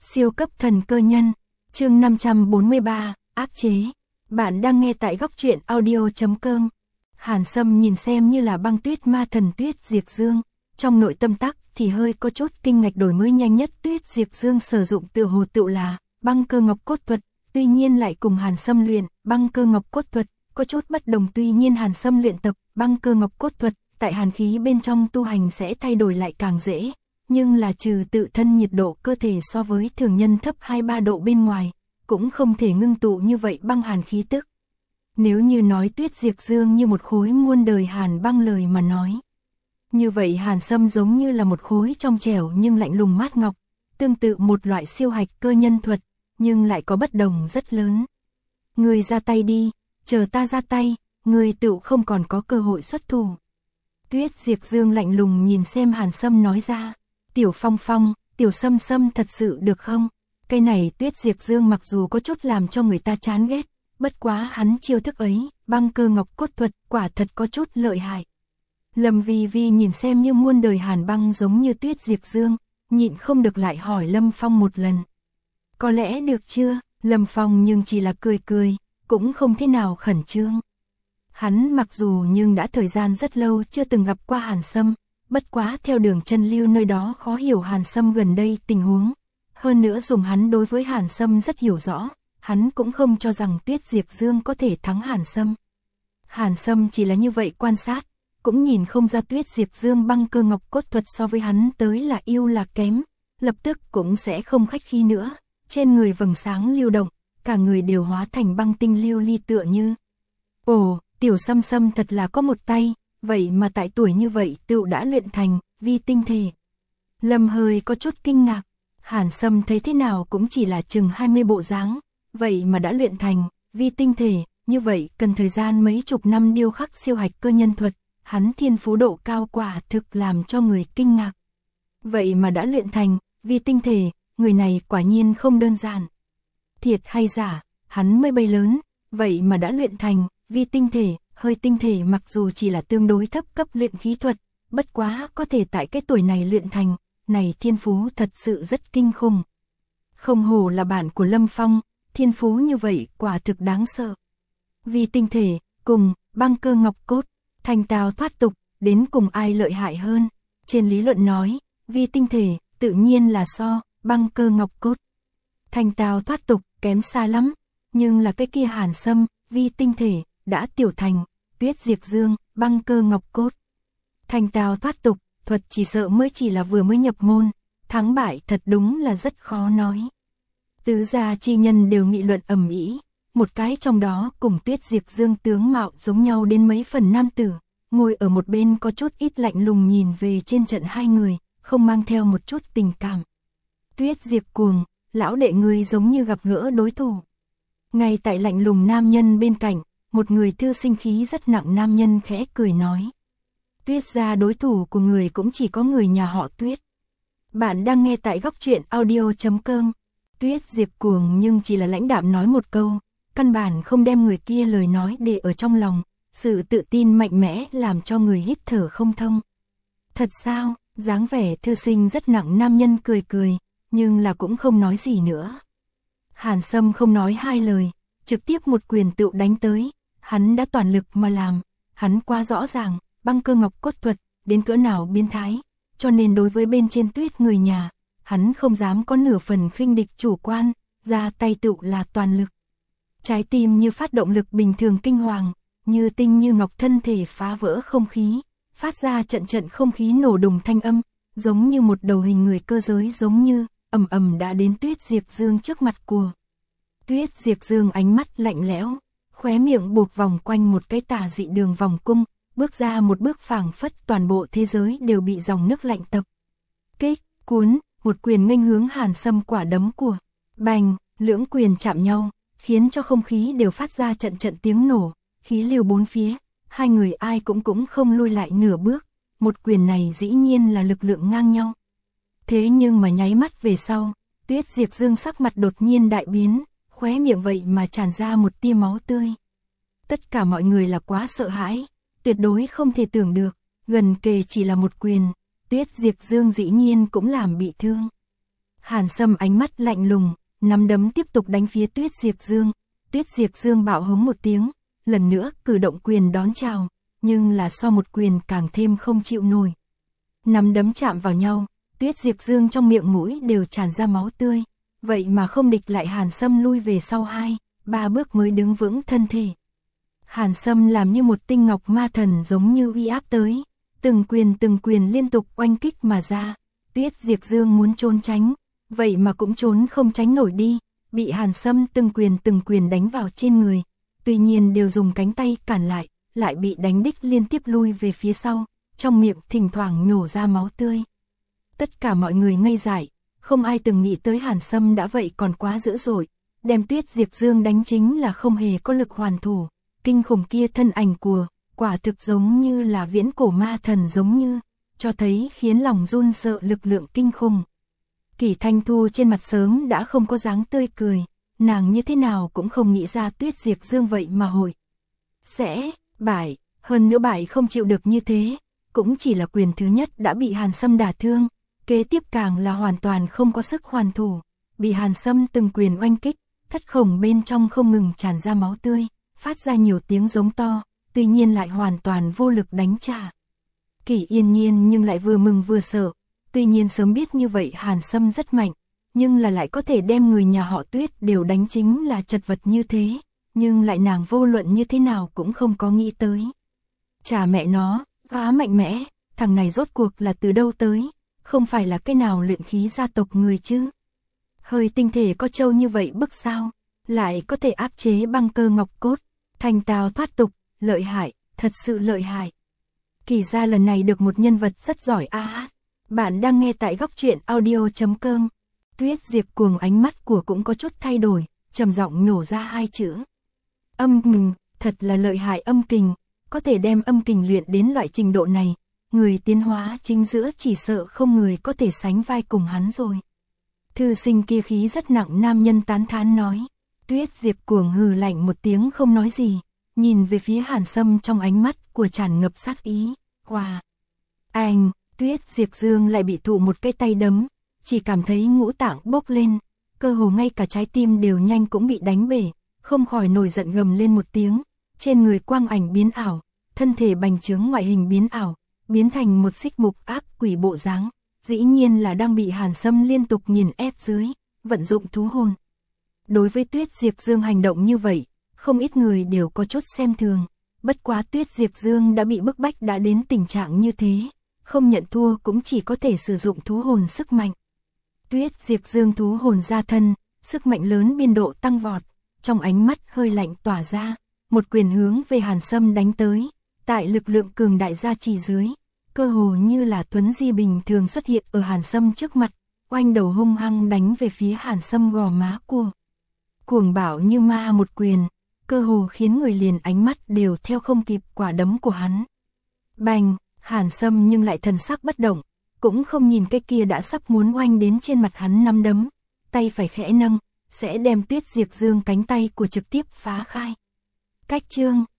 Siêu cấp thần cơ nhân, chương 543, áp chế. Bạn đang nghe tại góc truyện audio.com. Hàn Sâm nhìn xem như là băng tuyết ma thần Tuyết Diệt Dương, trong nội tâm tắc thì hơi có chút kinh ngạc. Đổi mới nhanh nhất Tuyết Diệt Dương sử dụng tựa hồ tựu là băng cơ ngọc cốt thuật, tuy nhiên lại cùng Hàn Sâm luyện băng cơ ngọc cốt thuật có chút bất đồng. Tuy nhiên Hàn Sâm luyện tập băng cơ ngọc cốt thuật tại hàn khí bên trong tu hành sẽ thay đổi lại càng dễ, nhưng là trừ tự thân nhiệt độ cơ thể so với thường nhân thấp 2-3 độ bên ngoài, cũng không thể ngưng tụ như vậy băng hàn khí tức. Nếu như nói Tuyết Diệt Dương như một khối muôn đời hàn băng lời mà nói, như vậy Hàn Sâm giống như là một khối trong trẻo nhưng lạnh lùng mát ngọc, tương tự một loại siêu hạch cơ nhân thuật, nhưng lại có bất đồng rất lớn. Người ra tay đi, chờ ta ra tay, người tựu không còn có cơ hội xuất thủ. Tuyết Diệt Dương lạnh lùng nhìn xem Hàn Sâm nói ra, Tiểu Phong Phong, Tiểu Sâm Sâm thật sự được không? Cái này Tuyết Diệt Dương mặc dù có chút làm cho người ta chán ghét, bất quá hắn chiêu thức ấy, băng cơ ngọc cốt thuật, quả thật có chút lợi hại. Lâm Vi Vi nhìn xem như muôn đời hàn băng giống như Tuyết Diệt Dương, nhịn không được lại hỏi Lâm Phong một lần. Có lẽ được chưa? Lâm Phong nhưng chỉ là cười cười, cũng không thế nào khẩn trương. Hắn mặc dù nhưng đã thời gian rất lâu chưa từng gặp qua Hàn Sâm, bất quá theo đường chân lưu nơi đó khó hiểu Hàn Sâm gần đây tình huống. Hơn nữa dùng hắn đối với Hàn Sâm rất hiểu rõ, hắn cũng không cho rằng Tuyết Diệt Dương có thể thắng Hàn Sâm. Hàn Sâm chỉ là như vậy quan sát, cũng nhìn không ra Tuyết Diệt Dương băng cơ ngọc cốt thuật so với hắn tới là yêu là kém, lập tức cũng sẽ không khách khí nữa, trên người vầng sáng lưu động, cả người đều hóa thành băng tinh lưu ly tựa như. Ồ, Tiểu Sâm Sâm thật là có một tay, vậy mà tại tuổi như vậy tựu đã luyện thành vi tinh thể. Lâm hơi có chút kinh ngạc, Hàn Sâm thấy thế nào cũng chỉ là chừng 20 bộ dáng, vậy mà đã luyện thành vi tinh thể, như vậy cần thời gian mấy chục năm điêu khắc siêu hạch cơ nhân thuật, hắn thiên phú độ cao quả thực làm cho người kinh ngạc. Vậy mà đã luyện thành vi tinh thể, người này quả nhiên không đơn giản. Thiệt hay giả, hắn mới bay lớn, vậy mà đã luyện thành vi tinh thể, hơi tinh thể mặc dù chỉ là tương đối thấp cấp luyện khí thuật, bất quá có thể tại cái tuổi này luyện thành, này thiên phú thật sự rất kinh khủng. Không hổ là bản của Lâm Phong, thiên phú như vậy quả thực đáng sợ. Vi tinh thể, cùng băng cơ ngọc cốt, thành tào thoát tục, đến cùng ai lợi hại hơn? Trên lý luận nói, vi tinh thể tự nhiên là so băng cơ ngọc cốt. Thành tào thoát tục kém xa lắm, nhưng là cái kia Hàn Sâm, vi tinh thể đã tiểu thành Tuyết Diệt Dương, băng cơ ngọc cốt. Thành tào thoát tục, thuật chỉ sợ mới chỉ là vừa mới nhập môn, thắng bại thật đúng là rất khó nói. Tứ gia chi nhân đều nghị luận ầm ĩ, một cái trong đó cùng Tuyết Diệt Dương tướng mạo giống nhau đến mấy phần nam tử, ngồi ở một bên có chút ít lạnh lùng nhìn về trên trận hai người, không mang theo một chút tình cảm. Tuyết Diệt Cuồng, lão đệ người giống như gặp gỡ đối thủ. Ngay tại lạnh lùng nam nhân bên cạnh, một người thư sinh khí rất nặng nam nhân khẽ cười nói. Tuyết gia đối thủ của người cũng chỉ có người nhà họ Tuyết. Bạn đang nghe tại góc truyện audio.com. Tuyết Diệt Cuồng nhưng chỉ là lãnh đạm nói một câu, căn bản không đem người kia lời nói để ở trong lòng, sự tự tin mạnh mẽ làm cho người hít thở không thông. Thật sao? Dáng vẻ thư sinh rất nặng nam nhân cười cười, nhưng là cũng không nói gì nữa. Hàn Sâm không nói hai lời, trực tiếp một quyền tựu đánh tới, hắn đã toàn lực mà làm, hắn quá rõ ràng, băng cơ ngọc cốt thuật, đến cỡ nào biến thái, cho nên đối với bên trên Tuyết người nhà, hắn không dám có nửa phần khinh địch chủ quan, ra tay tựu là toàn lực. Trái tim như phát động lực bình thường kinh hoàng, như tinh như ngọc thân thể phá vỡ không khí, phát ra trận trận không khí nổ đùng thanh âm, giống như một đầu hình người cơ giới giống như ầm ầm đã đến Tuyết Diệt Dương trước mặt của. Tuyết Diệt Dương ánh mắt lạnh lẽo, khóe miệng buộc vòng quanh một cái tà dị đường vòng cung, bước ra một bước phảng phất toàn bộ thế giới đều bị dòng nước lạnh tập. Kích, cuốn, một quyền nghênh hướng Hàn Sâm quả đấm của. Bành, lưỡng quyền chạm nhau, khiến cho không khí đều phát ra trận trận tiếng nổ, khí lưu bốn phía, hai người ai cũng không lui lại nửa bước, một quyền này dĩ nhiên là lực lượng ngang nhau. Thế nhưng mà nháy mắt về sau, Tuyết Diệt Dương sắc mặt đột nhiên đại biến, khóe miệng vậy mà tràn ra một tia máu tươi. Tất cả mọi người là quá sợ hãi, tuyệt đối không thể tưởng được, gần kề chỉ là một quyền, Tuyết Diệt Dương dĩ nhiên cũng làm bị thương. Hàn Sâm ánh mắt lạnh lùng, nắm đấm tiếp tục đánh phía Tuyết Diệp Dương. Tuyết Diệp Dương bạo hống một tiếng, lần nữa cử động quyền đón chào, nhưng là so một quyền càng thêm không chịu nổi. Nắm đấm chạm vào nhau, Tuyết Diệp Dương trong miệng mũi đều tràn ra máu tươi, vậy mà không địch lại Hàn Sâm lui về sau 2-3 bước mới đứng vững thân thể. Hàn Sâm làm như một tinh ngọc ma thần giống như uy áp tới, từng quyền liên tục oanh kích mà ra. Tuyết Diệp Dương muốn trốn tránh, vậy mà cũng trốn không tránh nổi đi, bị Hàn Sâm từng quyền đánh vào trên người, tuy nhiên đều dùng cánh tay cản lại bị đánh đích liên tiếp lui về phía sau, trong miệng thỉnh thoảng nhổ ra máu tươi. Tất cả mọi người ngây dại, không ai từng nghĩ tới Hàn Sâm đã vậy còn quá dữ dội, đem Tuyết Diệp Dương đánh chính là không hề có lực hoàn thủ, kinh khủng kia thân ảnh của, quả thực giống như là viễn cổ ma thần giống như, cho thấy khiến lòng run sợ lực lượng kinh khủng. Kỷ Thanh Thu trên mặt sớm đã không có dáng tươi cười, nàng như thế nào cũng không nghĩ ra Tuyết Diệp Dương vậy mà hội sẽ bại, hơn nữa bại không chịu được như thế, cũng chỉ là quyền thứ nhất đã bị Hàn Sâm đả thương, kế tiếp càng là hoàn toàn không có sức hoàn thủ, bị Hàn Sâm từng quyền oanh kích, thất khổng bên trong không ngừng tràn ra máu tươi, phát ra nhiều tiếng giống to, tuy nhiên lại hoàn toàn vô lực đánh trả. Kỷ Yên Nhiên nhưng lại vừa mừng vừa sợ, tuy nhiên sớm biết như vậy Hàn Sâm rất mạnh, nhưng là lại có thể đem người nhà họ Tuyết đều đánh chính là chật vật như thế, nhưng lại nàng vô luận như thế nào cũng không có nghĩ tới. Chả mẹ nó, quá mạnh mẽ, thằng này rốt cuộc là từ đâu tới, không phải là cái nào luyện khí gia tộc người chứ. Hơi tinh thể có trâu như vậy bức sao, lại có thể áp chế băng cơ ngọc cốt, thành tào thoát tục, lợi hại, thật sự lợi hại. Kỳ ra lần này được một nhân vật rất giỏi a. Bạn đang nghe tại góc truyện audio.com. Tuyết Diệp Cuồng ánh mắt của cũng có chút thay đổi, trầm giọng nhổ ra 2 chữ. Âm kình, thật là lợi hại âm kình, có thể đem âm kình luyện đến loại trình độ này, người tiến hóa chính giữa chỉ sợ không người có thể sánh vai cùng hắn rồi. Thư sinh kia khí rất nặng nam nhân tán thán nói. Tuyết Diệp Cuồng hừ lạnh một tiếng không nói gì, nhìn về phía Hàn Sâm trong ánh mắt của tràn ngập sát ý. Wow! Anh! Tuyết Diệp Dương lại bị thụ một cái tay đấm, chỉ cảm thấy ngũ tạng bốc lên, cơ hồ ngay cả trái tim đều nhanh cũng bị đánh bể, không khỏi nổi giận gầm lên một tiếng, trên người quang ảnh biến ảo, thân thể bành trướng ngoại hình biến ảo, biến thành một xích mục ác quỷ bộ dáng, dĩ nhiên là đang bị Hàn Sâm liên tục nghiền ép dưới, vận dụng thú hồn. Đối với Tuyết Diệp Dương hành động như vậy, không ít người đều có chút xem thường, bất quá Tuyết Diệp Dương đã bị bức bách đã đến tình trạng như thế, không nhận thua cũng chỉ có thể sử dụng thú hồn sức mạnh. Tuyết Diệp Dương thú hồn ra thân, sức mạnh lớn biên độ tăng vọt, trong ánh mắt hơi lạnh tỏa ra, một quyền hướng về Hàn Sâm đánh tới, tại lực lượng cường đại gia trì dưới, cơ hồ như là thuấn di bình thường xuất hiện ở Hàn Sâm trước mặt, oanh đầu hung hăng đánh về phía Hàn Sâm gò má của. Cuồng bạo như ma một quyền, cơ hồ khiến người liền ánh mắt đều theo không kịp quả đấm của hắn. Bành! Hàn Sâm nhưng lại thần sắc bất động, cũng không nhìn cái kia đã sắp muốn oanh đến trên mặt hắn nắm đấm, tay phải khẽ nâng, sẽ đem Tuyết Diệp Dương cánh tay của trực tiếp phá khai. Cách chương